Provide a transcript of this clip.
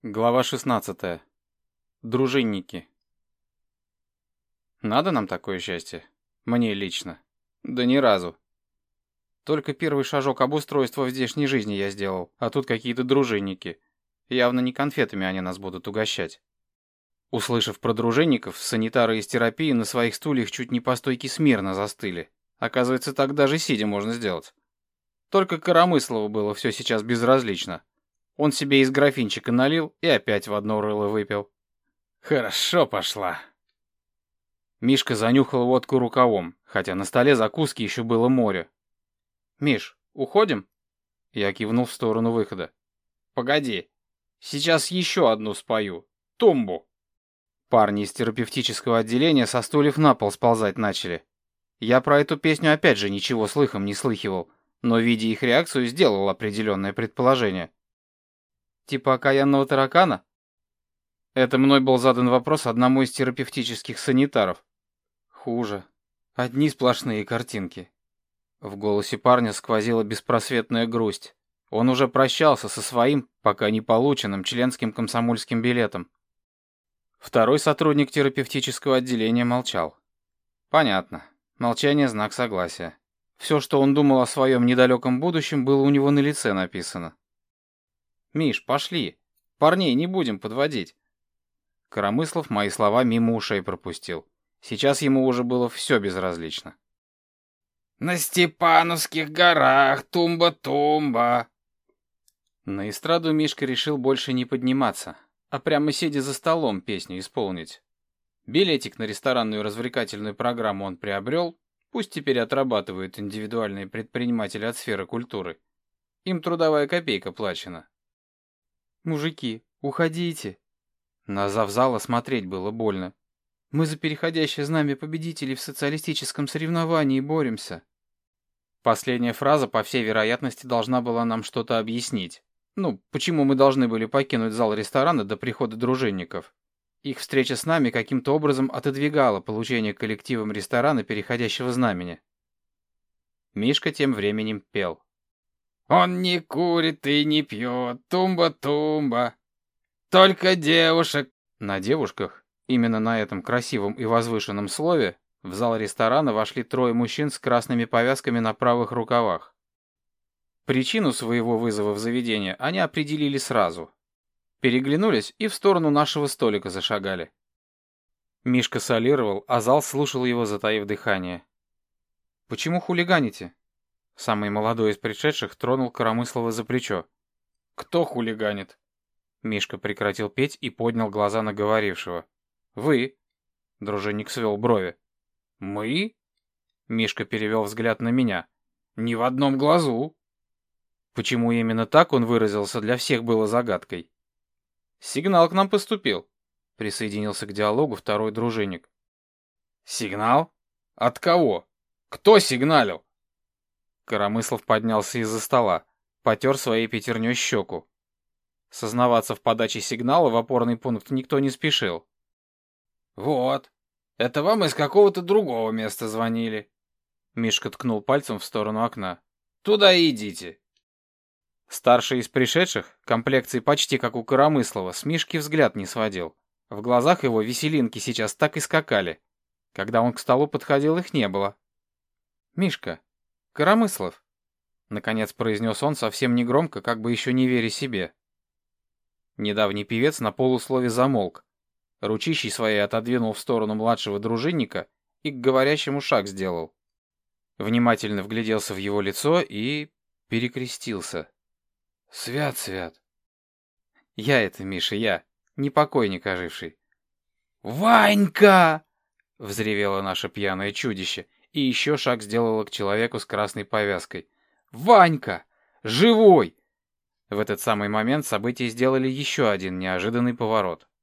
Глава 16. Дружинники. Надо нам такое счастье? Мне лично. Да ни разу. Только первый шажок обустройства в здешней жизни я сделал, а тут какие-то дружинники. Явно не конфетами они нас будут угощать. Услышав про дружинников, санитары из терапии на своих стульях чуть не по стойке смирно застыли. Оказывается, так даже сидя можно сделать. Только Коромыслову было все сейчас безразлично. Он себе из графинчика налил и опять в одно рыло выпил. Хорошо пошла. Мишка занюхал водку рукавом, хотя на столе закуски еще было море. «Миш, уходим?» Я кивнул в сторону выхода. «Погоди, сейчас еще одну спою. Тумбу». Парни из терапевтического отделения со стульев на пол сползать начали. Я про эту песню опять же ничего слыхом не слыхивал, но, видя их реакцию, сделал определенное предположение. Типа окаянного таракана? Это мной был задан вопрос одному из терапевтических санитаров. Хуже. Одни сплошные картинки. В голосе парня сквозила беспросветная грусть. Он уже прощался со своим, пока не полученным, членским комсомольским билетом. Второй сотрудник терапевтического отделения молчал. Понятно. Молчание — знак согласия. Все, что он думал о своем недалеком будущем, было у него на лице написано. «Миш, пошли. Парней не будем подводить». Коромыслов мои слова мимо ушей пропустил. Сейчас ему уже было все безразлично. «На Степановских горах тумба-тумба». На эстраду Мишка решил больше не подниматься, а прямо сидя за столом песню исполнить. Билетик на ресторанную развлекательную программу он приобрел, пусть теперь отрабатывают индивидуальные предприниматели от сферы культуры. Им трудовая копейка плачена. «Мужики, уходите!» На завзала смотреть было больно. «Мы за переходящее знамя победителей в социалистическом соревновании боремся!» Последняя фраза, по всей вероятности, должна была нам что-то объяснить. Ну, почему мы должны были покинуть зал ресторана до прихода дружинников? Их встреча с нами каким-то образом отодвигала получение коллективом ресторана переходящего знамени. Мишка тем временем пел. «Он не курит и не пьет, тумба-тумба, только девушек». На девушках, именно на этом красивом и возвышенном слове, в зал ресторана вошли трое мужчин с красными повязками на правых рукавах. Причину своего вызова в заведение они определили сразу. Переглянулись и в сторону нашего столика зашагали. Мишка солировал, а зал слушал его, затаив дыхание. «Почему хулиганите?» Самый молодой из пришедших тронул Коромыслова за плечо. «Кто хулиганит?» Мишка прекратил петь и поднял глаза на говорившего. «Вы?» Дружинник свел брови. «Мы?» Мишка перевел взгляд на меня. «Ни в одном глазу». Почему именно так он выразился, для всех было загадкой. «Сигнал к нам поступил», — присоединился к диалогу второй дружинник. «Сигнал? От кого? Кто сигналил?» Коромыслов поднялся из-за стола, потер своей пятерней щеку. Сознаваться в подаче сигнала в опорный пункт никто не спешил. «Вот, это вам из какого-то другого места звонили». Мишка ткнул пальцем в сторону окна. «Туда и идите». Старший из пришедших, комплекции почти как у Коромыслова, с Мишки взгляд не сводил. В глазах его веселинки сейчас так и скакали. Когда он к столу подходил, их не было. «Мишка, Коромыслов», — наконец произнес он совсем негромко, как бы еще не веря себе. Недавний певец на полуслове замолк. Ручищей своей отодвинул в сторону младшего дружинника и к говорящему шаг сделал. Внимательно вгляделся в его лицо и перекрестился. «Свят, свят!» «Я это, Миша, я, не покойник оживший». «Ванька!» — взревело наше пьяное чудище, и еще шаг сделала к человеку с красной повязкой. «Ванька! Живой!» В этот самый момент события сделали еще один неожиданный поворот.